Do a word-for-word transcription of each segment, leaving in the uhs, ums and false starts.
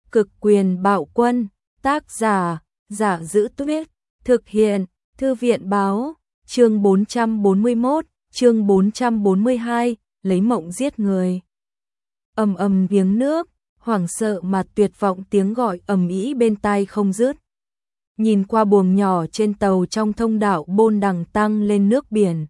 Cực quyền bạo quân, tác giả, Giả Giữ Tuyết, thực hiện, Thư viện báo, chương bốn trăm bốn mươi mốt, chương bốn trăm bốn mươi hai, lấy mộng giết người. Ầm ầm giếng nước, hoảng sợ mà tuyệt vọng tiếng gọi ầm ĩ bên tai không dứt. Nhìn qua buồng nhỏ trên tàu trong thông đạo bôn đằng tăng lên nước biển.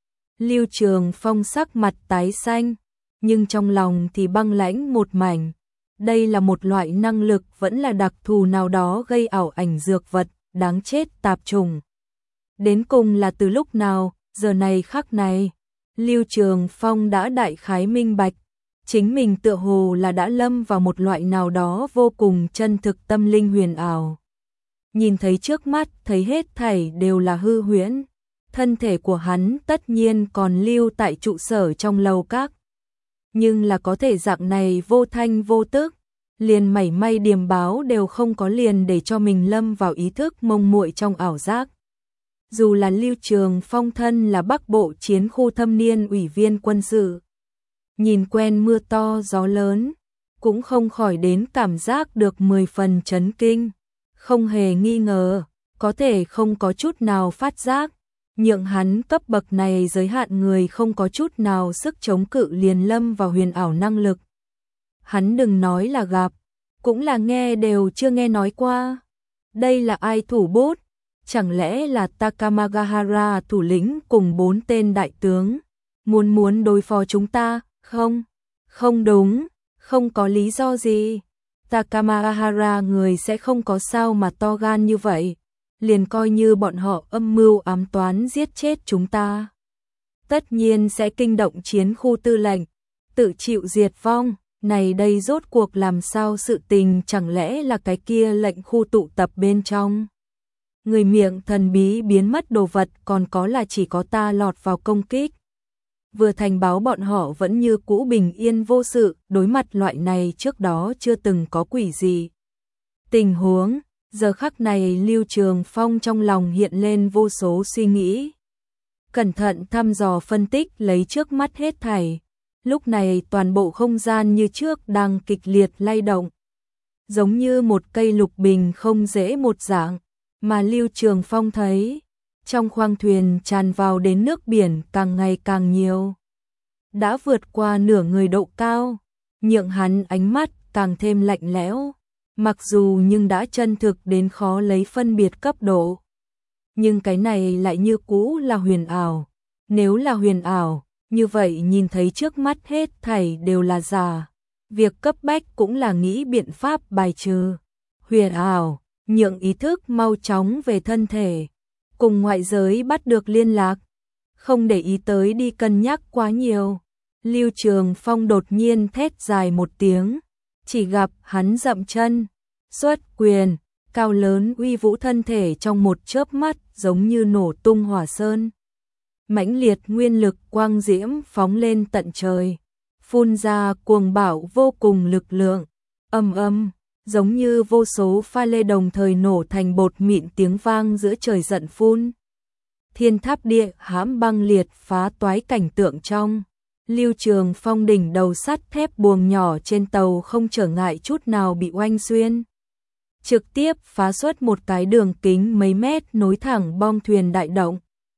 Lưu Trường Phong sắc mặt tái xanh, nhưng trong lòng thì băng lãnh một mảnh. Đây là một loại năng lực vẫn là đặc thù nào đó gây ảo ảnh dược vật, đáng chết tạp trùng. Đến cùng là từ lúc nào, giờ này khắc này, Lưu Trường Phong đã đại khái minh bạch. Chính mình tựa hồ là đã lâm vào một loại nào đó vô cùng chân thực tâm linh huyền ảo. Nhìn thấy trước mắt, thấy hết thảy đều là hư huyễn. Thân thể của hắn tất nhiên còn lưu tại trụ sở trong lầu các. Nhưng là có thể dạng này vô thanh vô tức, liền mảy may điềm báo đều không có, liền để cho mình lâm vào ý thức mông muội trong ảo giác. Dù là Lưu Trường Phong thân là Bắc Bộ chiến khu thâm niên ủy viên quân sự, nhìn quen mưa to gió lớn, cũng không khỏi đến cảm giác được mười phần chấn kinh. Không hề nghi ngờ, có thể không có chút nào phát giác, nhượng hắn cấp bậc này giới hạn người không có chút nào sức chống cự liền lâm vào huyền ảo năng lực. Hắn đừng nói là gặp, cũng là nghe đều chưa nghe nói qua. Đây là ai thủ bút? Chẳng lẽ là Takamagahara thủ lĩnh cùng bốn tên đại tướng, muốn muốn đối phó chúng ta? Không, không đúng, không có lý do gì. Takamagahara người sẽ không có sao mà to gan như vậy, liền coi như bọn họ âm mưu ám toán giết chết chúng ta, tất nhiên sẽ kinh động chiến khu tư lệnh, tự chịu diệt vong. Này đây rốt cuộc làm sao sự tình, chẳng lẽ là cái kia lệnh khu tụ tập bên trong? Người miệng thần bí biến mất đồ vật, còn có là chỉ có ta lọt vào công kích. Vừa thành báo bọn họ vẫn như cũ bình yên vô sự, đối mặt loại này trước đó chưa từng có quỷ gì tình huống. Giờ khắc này Lưu Trường Phong trong lòng hiện lên vô số suy nghĩ. Cẩn thận thăm dò phân tích lấy trước mắt hết thảy. Lúc này toàn bộ không gian như trước đang kịch liệt lay động. Giống như một cây lục bình không dễ một dạng. Mà Lưu Trường Phong thấy, trong khoang thuyền tràn vào đến nước biển càng ngày càng nhiều. Đã vượt qua nửa người độ cao, nhượng hắn ánh mắt càng thêm lạnh lẽo. Mặc dù nhưng đã chân thực đến khó lấy phân biệt cấp độ. Nhưng cái này lại như cũ là huyền ảo. Nếu là huyền ảo, như vậy nhìn thấy trước mắt hết thảy đều là giả. Việc cấp bách cũng là nghĩ biện pháp bài trừ huyền ảo, nhượng ý thức mau chóng về thân thể, cùng ngoại giới bắt được liên lạc. Không để ý tới đi cân nhắc quá nhiều. Lưu Trường Phong đột nhiên thét dài một tiếng. Chỉ gặp hắn dậm chân, xuất quyền, cao lớn uy vũ thân thể trong một chớp mắt giống như nổ tung hỏa sơn. Mãnh liệt nguyên lực quang diễm phóng lên tận trời, phun ra cuồng bạo vô cùng lực lượng, ầm ầm, giống như vô số pha lê đồng thời nổ thành bột mịn, tiếng vang giữa trời giận phun. Thiên tháp địa hãm băng liệt phá toái cảnh tượng trong. Lưu Trường Phong đỉnh đầu sắt thép buồng nhỏ trên tàu không trở ngại chút nào bị oanh xuyên. Trực tiếp phá xuất một cái đường kính mấy mét nối thẳng bong thuyền đại động.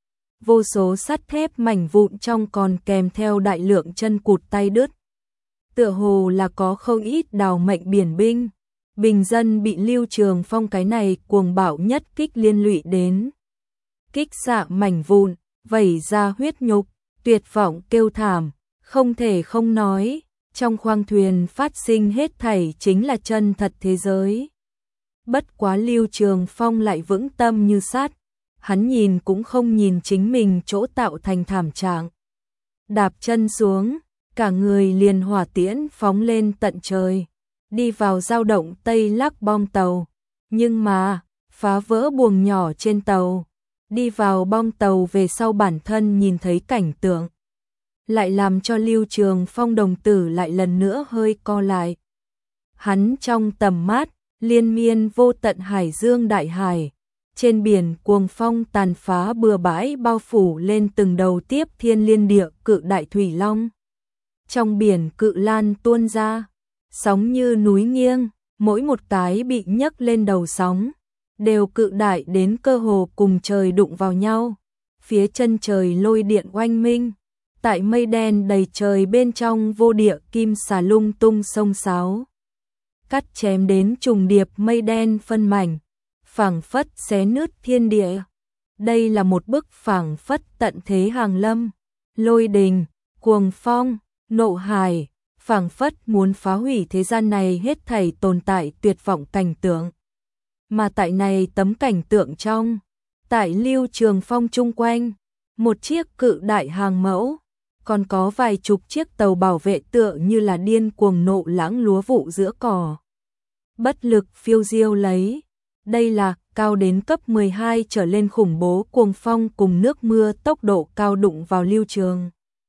Vô số sắt thép mảnh vụn trong còn kèm theo đại lượng chân cụt tay đứt. Tựa hồ là có không ít đào mệnh biển binh. Bình dân bị Lưu Trường Phong cái này cuồng bạo nhất kích liên lụy đến. Kích xạ mảnh vụn, vẩy ra huyết nhục, tuyệt vọng kêu thảm. Không thể không nói, trong khoang thuyền phát sinh hết thảy chính là chân thật thế giới. Bất quá Lưu Trường Phong lại vững tâm như sắt, hắn nhìn cũng không nhìn chính mình chỗ tạo thành thảm trạng. Đạp chân xuống, cả người liền hỏa tiễn phóng lên tận trời, đi vào dao động Tây Lắc bong tàu. Nhưng mà, phá vỡ buồng nhỏ trên tàu, đi vào bong tàu về sau bản thân nhìn thấy cảnh tượng. Lại làm cho Lưu Trường Phong đồng tử lại lần nữa hơi co lại. Hắn trong tầm mắt, liên miên vô tận hải dương đại hải. Trên biển cuồng phong tàn phá bừa bãi bao phủ lên từng đầu tiếp thiên liên địa cự đại thủy long. Trong biển cự lan tuôn ra, sóng như núi nghiêng, mỗi một cái bị nhấc lên đầu sóng, đều cự đại đến cơ hồ cùng trời đụng vào nhau. Phía chân trời lôi điện oanh minh, tại mây đen đầy trời bên trong vô địa kim xà lung tung sông sáo. Cắt chém đến trùng điệp mây đen phân mảnh, phảng phất xé nứt thiên địa. Đây là một bức phảng phất tận thế hàng lâm, lôi đình, cuồng phong, nộ hải, phảng phất muốn phá hủy thế gian này hết thảy tồn tại tuyệt vọng cảnh tượng. Mà tại này tấm cảnh tượng trong, tại Lưu Trường Phong chung quanh, một chiếc cự đại hàng mẫu, còn có vài chục chiếc tàu bảo vệ tựa như là điên cuồng nộ lãng lúa vụ giữa cỏ. Bất lực phiêu diêu lấy, đây là cao đến cấp mười hai trở lên khủng bố cuồng phong cùng nước mưa tốc độ cao đụng vào Lưu Trường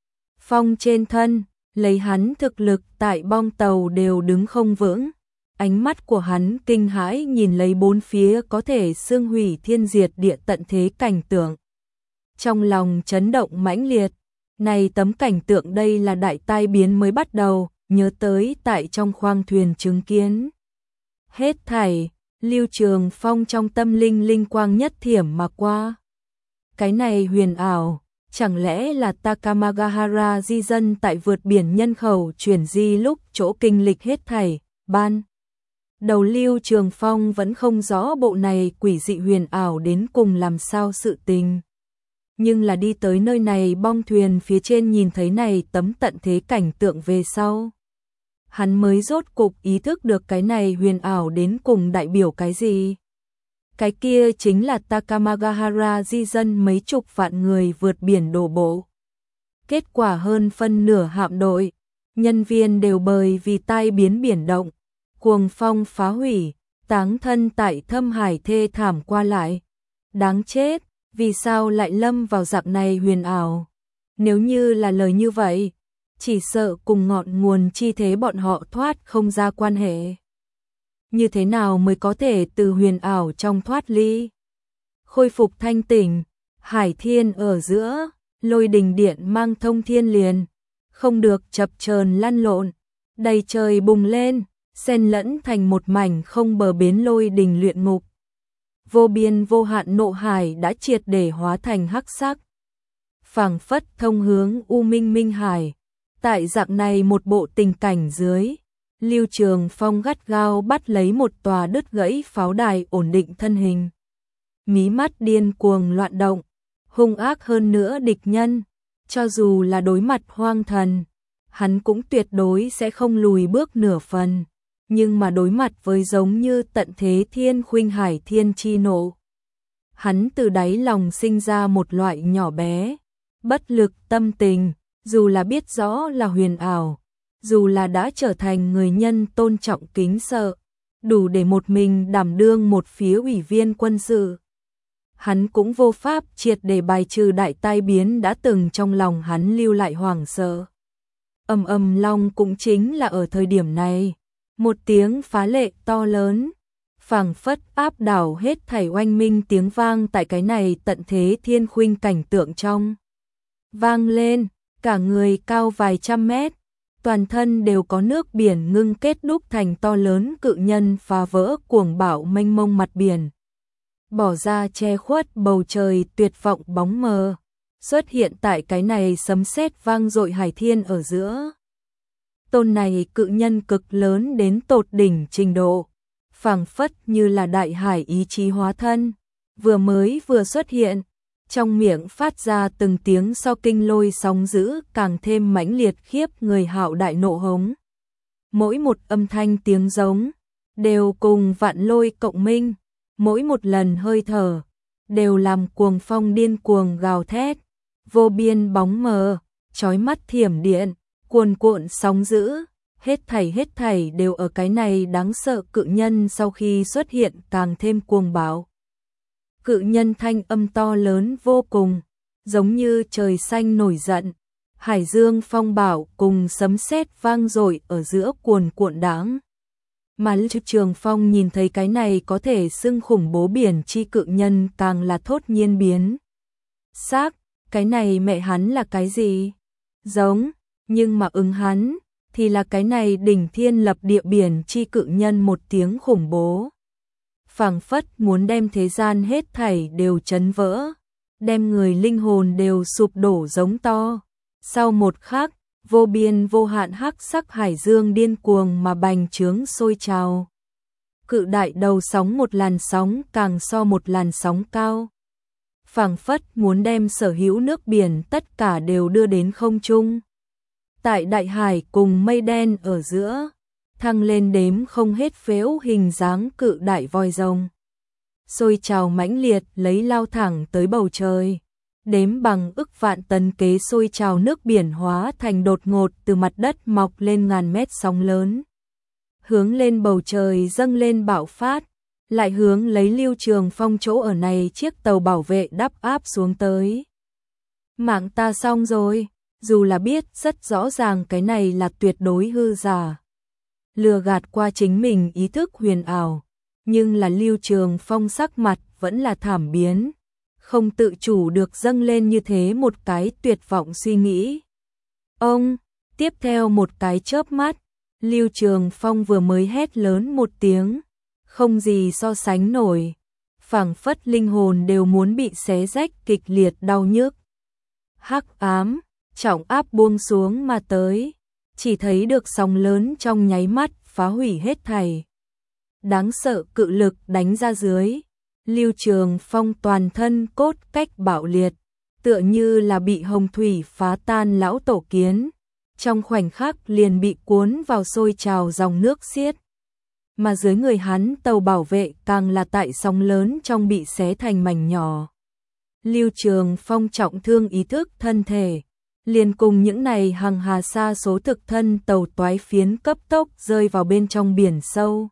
Phong trên thân, lấy hắn thực lực tại bong tàu đều đứng không vững. Ánh mắt của hắn kinh hãi nhìn lấy bốn phía có thể xương hủy thiên diệt địa tận thế cảnh tượng. Trong lòng chấn động mãnh liệt, này tấm cảnh tượng đây là đại tai biến mới bắt đầu, nhớ tới tại trong khoang thuyền chứng kiến. Hết thảy, Lưu Trường Phong trong tâm linh linh quang nhất thiểm mà qua. Cái này huyền ảo, chẳng lẽ là Takamagahara di dân tại vượt biển nhân khẩu chuyển di lúc chỗ kinh lịch hết thảy, ban. Đầu Lưu Trường Phong vẫn không rõ bộ này quỷ dị huyền ảo đến cùng làm sao sự tình. Nhưng là đi tới nơi này bong thuyền phía trên nhìn thấy này tấm tận thế cảnh tượng về sau. Hắn mới rốt cục ý thức được cái này huyền ảo đến cùng đại biểu cái gì. Cái kia chính là Takamagahara di dân mấy chục vạn người vượt biển đổ bộ. Kết quả hơn phân nửa hạm đội, nhân viên đều bởi vì tai biến biển động, cuồng phong phá hủy, táng thân tại thâm hải thê thảm qua lại. Đáng chết, vì sao lại lâm vào dạng này huyền ảo? Nếu như là lời như vậy, chỉ sợ cùng ngọn nguồn chi thế bọn họ thoát không ra quan hệ. Như thế nào mới có thể từ huyền ảo trong thoát ly? Khôi phục thanh tỉnh, hải thiên ở giữa, lôi đình điện mang thông thiên liền, không được chập chờn lăn lộn, đầy trời bùng lên, xen lẫn thành một mảnh không bờ bến lôi đình luyện ngục. Vô biên vô hạn nộ hải đã triệt để hóa thành hắc sắc. Phảng phất thông hướng U Minh Minh Hải. Tại dạng này một bộ tình cảnh dưới, Lưu Trường Phong gắt gao bắt lấy một tòa đứt gãy pháo đài ổn định thân hình. Mí mắt điên cuồng loạn động, hung ác hơn nữa địch nhân, cho dù là đối mặt hoang thần, hắn cũng tuyệt đối sẽ không lùi bước nửa phần. Nhưng mà đối mặt với giống như tận thế thiên khuynh hải thiên chi nộ, hắn từ đáy lòng sinh ra một loại nhỏ bé, bất lực tâm tình, dù là biết rõ là huyền ảo, dù là đã trở thành người nhân tôn trọng kính sợ, đủ để một mình đảm đương một phía ủy viên quân sự. Hắn cũng vô pháp triệt để bài trừ đại tai biến đã từng trong lòng hắn lưu lại hoảng sợ. Ầm ầm long cũng chính là ở thời điểm này. Một tiếng phá lệ to lớn, phảng phất áp đảo hết thảy oanh minh tiếng vang tại cái này tận thế thiên khuynh cảnh tượng trong. Vang lên, cả người cao vài trăm mét, toàn thân đều có nước biển ngưng kết đúc thành to lớn cự nhân phá vỡ cuồng bạo mênh mông mặt biển. Bỏ ra che khuất bầu trời tuyệt vọng bóng mờ, xuất hiện tại cái này sấm sét vang dội hải thiên ở giữa. Tôn này cự nhân cực lớn đến tột đỉnh trình độ, phảng phất như là đại hải ý chí hóa thân, vừa mới vừa xuất hiện, trong miệng phát ra từng tiếng so kinh lôi sóng dữ càng thêm mãnh liệt khiếp người hạo đại nộ hống. Mỗi một âm thanh tiếng giống, đều cùng vạn lôi cộng minh, mỗi một lần hơi thở, đều làm cuồng phong điên cuồng gào thét, vô biên bóng mờ, chói mắt thiểm điện. Cuồn cuộn sóng dữ, hết thảy hết thảy đều ở cái này đáng sợ cự nhân sau khi xuất hiện càng thêm cuồng bạo. Cự nhân thanh âm to lớn vô cùng, giống như trời xanh nổi giận, hải dương phong bạo cùng sấm sét vang dội ở giữa cuồn cuộn đáng. Mà Lưu Trường Phong nhìn thấy cái này có thể xưng khủng bố biển chi cự nhân càng là thốt nhiên biến. Xác, cái này mẹ hắn là cái gì? Giống. Nhưng mà ứng hắn, thì là cái này đỉnh thiên lập địa biển chi cự nhân một tiếng khủng bố. Phảng phất muốn đem thế gian hết thảy đều chấn vỡ, đem người linh hồn đều sụp đổ giống to. Sau một khắc, vô biên vô hạn hắc sắc hải dương điên cuồng mà bành trướng sôi trào. Cự đại đầu sóng một làn sóng càng so một làn sóng cao. Phảng phất muốn đem sở hữu nước biển tất cả đều đưa đến không trung. Tại đại hải cùng mây đen ở giữa, thăng lên đếm không hết phễu hình dáng cự đại voi rồng. Sôi trào mãnh liệt lấy lao thẳng tới bầu trời. Đếm bằng ức vạn tấn kế sôi trào nước biển hóa thành đột ngột từ mặt đất mọc lên ngàn mét sóng lớn. Hướng lên bầu trời dâng lên bạo phát, lại hướng lấy Lưu Trường Phong chỗ ở này chiếc tàu bảo vệ đắp áp xuống tới. Mạng ta xong rồi, dù là biết rất rõ ràng cái này là tuyệt đối hư giả. Lừa gạt qua chính mình ý thức huyền ảo, nhưng là Lưu Trường Phong sắc mặt vẫn là thảm biến. Không tự chủ được dâng lên như thế một cái tuyệt vọng suy nghĩ. Ông, tiếp theo một cái chớp mắt, Lưu Trường Phong vừa mới hét lớn một tiếng, không gì so sánh nổi, phảng phất linh hồn đều muốn bị xé rách kịch liệt đau nhức. Hắc ám, trọng áp buông xuống mà tới, chỉ thấy được sóng lớn trong nháy mắt phá hủy hết thảy. Đáng sợ cự lực đánh ra dưới. Lưu Trường Phong toàn thân cốt cách bạo liệt, tựa như là bị hồng thủy phá tan lão tổ kiến, trong khoảnh khắc liền bị cuốn vào sôi trào dòng nước xiết. Mà dưới người hắn tàu bảo vệ càng là tại sóng lớn trong bị xé thành mảnh nhỏ. Lưu Trường Phong trọng thương ý thức thân thể, liền cùng những này hằng hà sa số thực thân tàu toái phiến cấp tốc rơi vào bên trong biển sâu.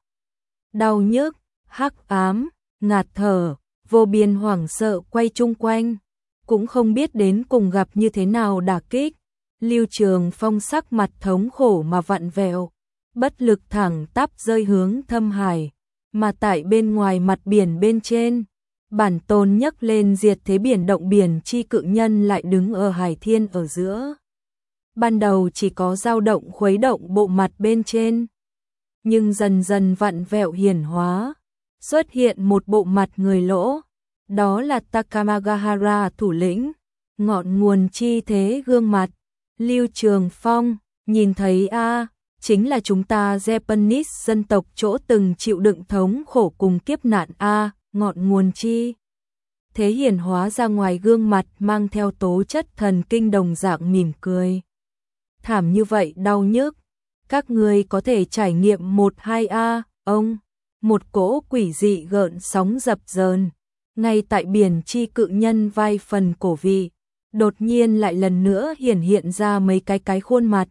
Đau nhức, hắc ám, ngạt thở, vô biên hoảng sợ quay chung quanh, cũng không biết đến cùng gặp như thế nào đả kích. Lưu Trường Phong sắc mặt thống khổ mà vặn vẹo, bất lực thẳng tắp rơi hướng thâm hải, mà tại bên ngoài mặt biển bên trên, bản tôn nhấc lên diệt thế biển động biển chi cự nhân lại đứng ở hải thiên ở giữa. Ban đầu chỉ có dao động khuấy động bộ mặt bên trên, nhưng dần dần vặn vẹo hiển hóa. Xuất hiện một bộ mặt người lỗ, đó là Takamagahara thủ lĩnh, ngọn nguồn chi thế gương mặt. Lưu Trường Phong, nhìn thấy a à, chính là chúng ta Japanese dân tộc chỗ từng chịu đựng thống khổ cùng kiếp nạn a à, ngọn nguồn chi. Thế hiển hóa ra ngoài gương mặt mang theo tố chất thần kinh đồng dạng mỉm cười. Thảm như vậy đau nhức, các người có thể trải nghiệm một hai a à, ông. Một cỗ quỷ dị gợn sóng dập dờn, ngay tại biển chi cự nhân vai phần cổ vị, đột nhiên lại lần nữa hiển hiện ra mấy cái cái khuôn mặt.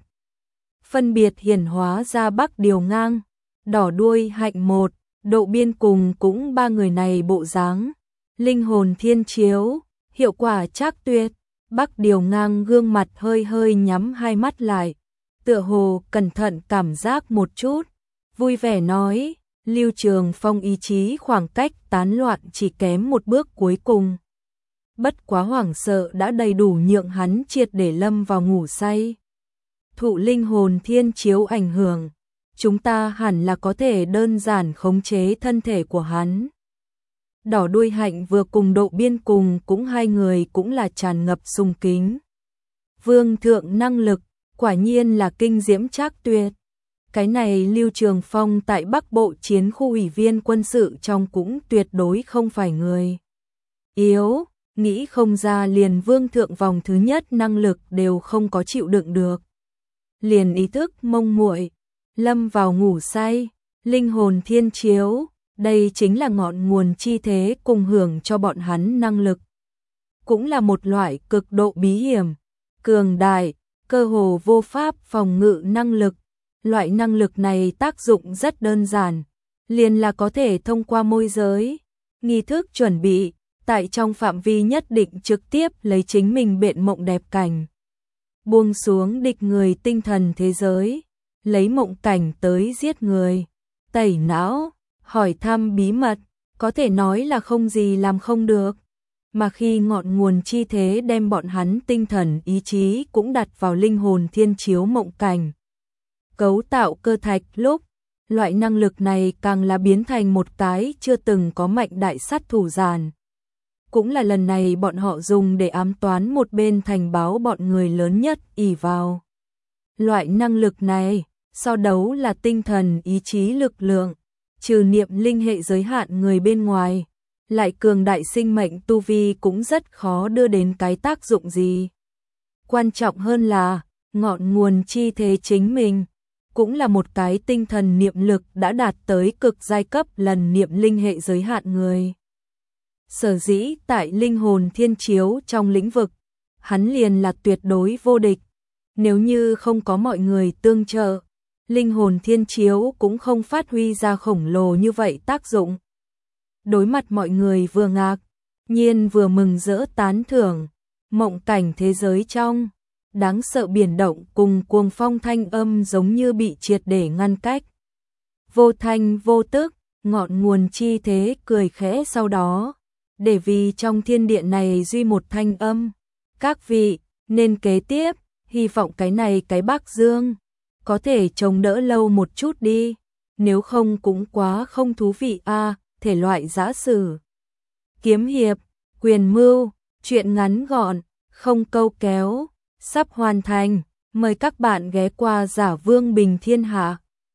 Phân biệt hiển hóa ra Bắc Điều Ngang, Đỏ Đuôi Hạnh một, Độ Biên cùng cũng ba người này bộ dáng. Linh hồn thiên chiếu, hiệu quả trác tuyệt. Bắc Điều Ngang gương mặt hơi hơi nhắm hai mắt lại, tựa hồ cẩn thận cảm giác một chút, vui vẻ nói. Lưu Trường Phong ý chí khoảng cách tán loạn chỉ kém một bước cuối cùng. Bất quá hoảng sợ đã đầy đủ nhượng hắn triệt để lâm vào ngủ say. Thụ linh hồn thiên chiếu ảnh hưởng, chúng ta hẳn là có thể đơn giản khống chế thân thể của hắn. Đỏ Đuôi Hạnh vừa cùng Độ Biên cùng cũng hai người cũng là tràn ngập sùng kính. Vương thượng năng lực, quả nhiên là kinh diễm trác tuyệt. Cái này Lưu Trường Phong tại Bắc Bộ chiến khu ủy viên quân sự trong cũng tuyệt đối không phải người yếu, nghĩ không ra liền vương thượng vòng thứ nhất năng lực đều không có chịu đựng được. Liền ý thức mông muội, lâm vào ngủ say, linh hồn thiên chiếu, đây chính là ngọn nguồn chi thế cùng hưởng cho bọn hắn năng lực. Cũng là một loại cực độ bí hiểm, cường đại, cơ hồ vô pháp phòng ngự năng lực. Loại năng lực này tác dụng rất đơn giản, liền là có thể thông qua môi giới, nghi thức chuẩn bị, tại trong phạm vi nhất định trực tiếp lấy chính mình biện mộng đẹp cảnh. Buông xuống địch người tinh thần thế giới, lấy mộng cảnh tới giết người, tẩy não, hỏi thăm bí mật, có thể nói là không gì làm không được. Mà khi ngọn nguồn chi thế đem bọn hắn tinh thần ý chí cũng đặt vào linh hồn thiên chiếu mộng cảnh. cấu tạo cơ thạch lúc, loại năng lực này càng là biến thành một cái chưa từng có mạnh đại sát thủ giàn. Cũng là lần này bọn họ dùng để ám toán một bên thành báo bọn người lớn nhất ỷ vào. Loại năng lực này, so đấu là tinh thần ý chí lực lượng, trừ niệm linh hệ giới hạn người bên ngoài, lại cường đại sinh mệnh tu vi cũng rất khó đưa đến cái tác dụng gì. Quan trọng hơn là, ngọn nguồn chi thế chính mình, cũng là một cái tinh thần niệm lực đã đạt tới cực giai cấp lần niệm linh hệ giới hạn người. Sở dĩ tại linh hồn thiên chiếu trong lĩnh vực, hắn liền là tuyệt đối vô địch. Nếu như không có mọi người tương trợ, linh hồn thiên chiếu cũng không phát huy ra khổng lồ như vậy tác dụng. Đối mặt mọi người vừa ngạc nhiên vừa mừng rỡ tán thưởng, mộng cảnh thế giới trong đáng sợ biển động cùng cuồng phong thanh âm giống như bị triệt để ngăn cách. Vô thanh vô tức, ngọn nguồn chi thế cười khẽ sau đó, để vì trong thiên địa này duy một thanh âm. Các vị, nên kế tiếp, hy vọng cái này cái bác Dương, có thể chống đỡ lâu một chút đi, nếu không cũng quá không thú vị a à, thể loại giã sử. Kiếm hiệp, quyền mưu, chuyện ngắn gọn, không câu kéo, sắp hoàn thành, mời các bạn ghé qua Giả Vương Bình Thiên Hạ.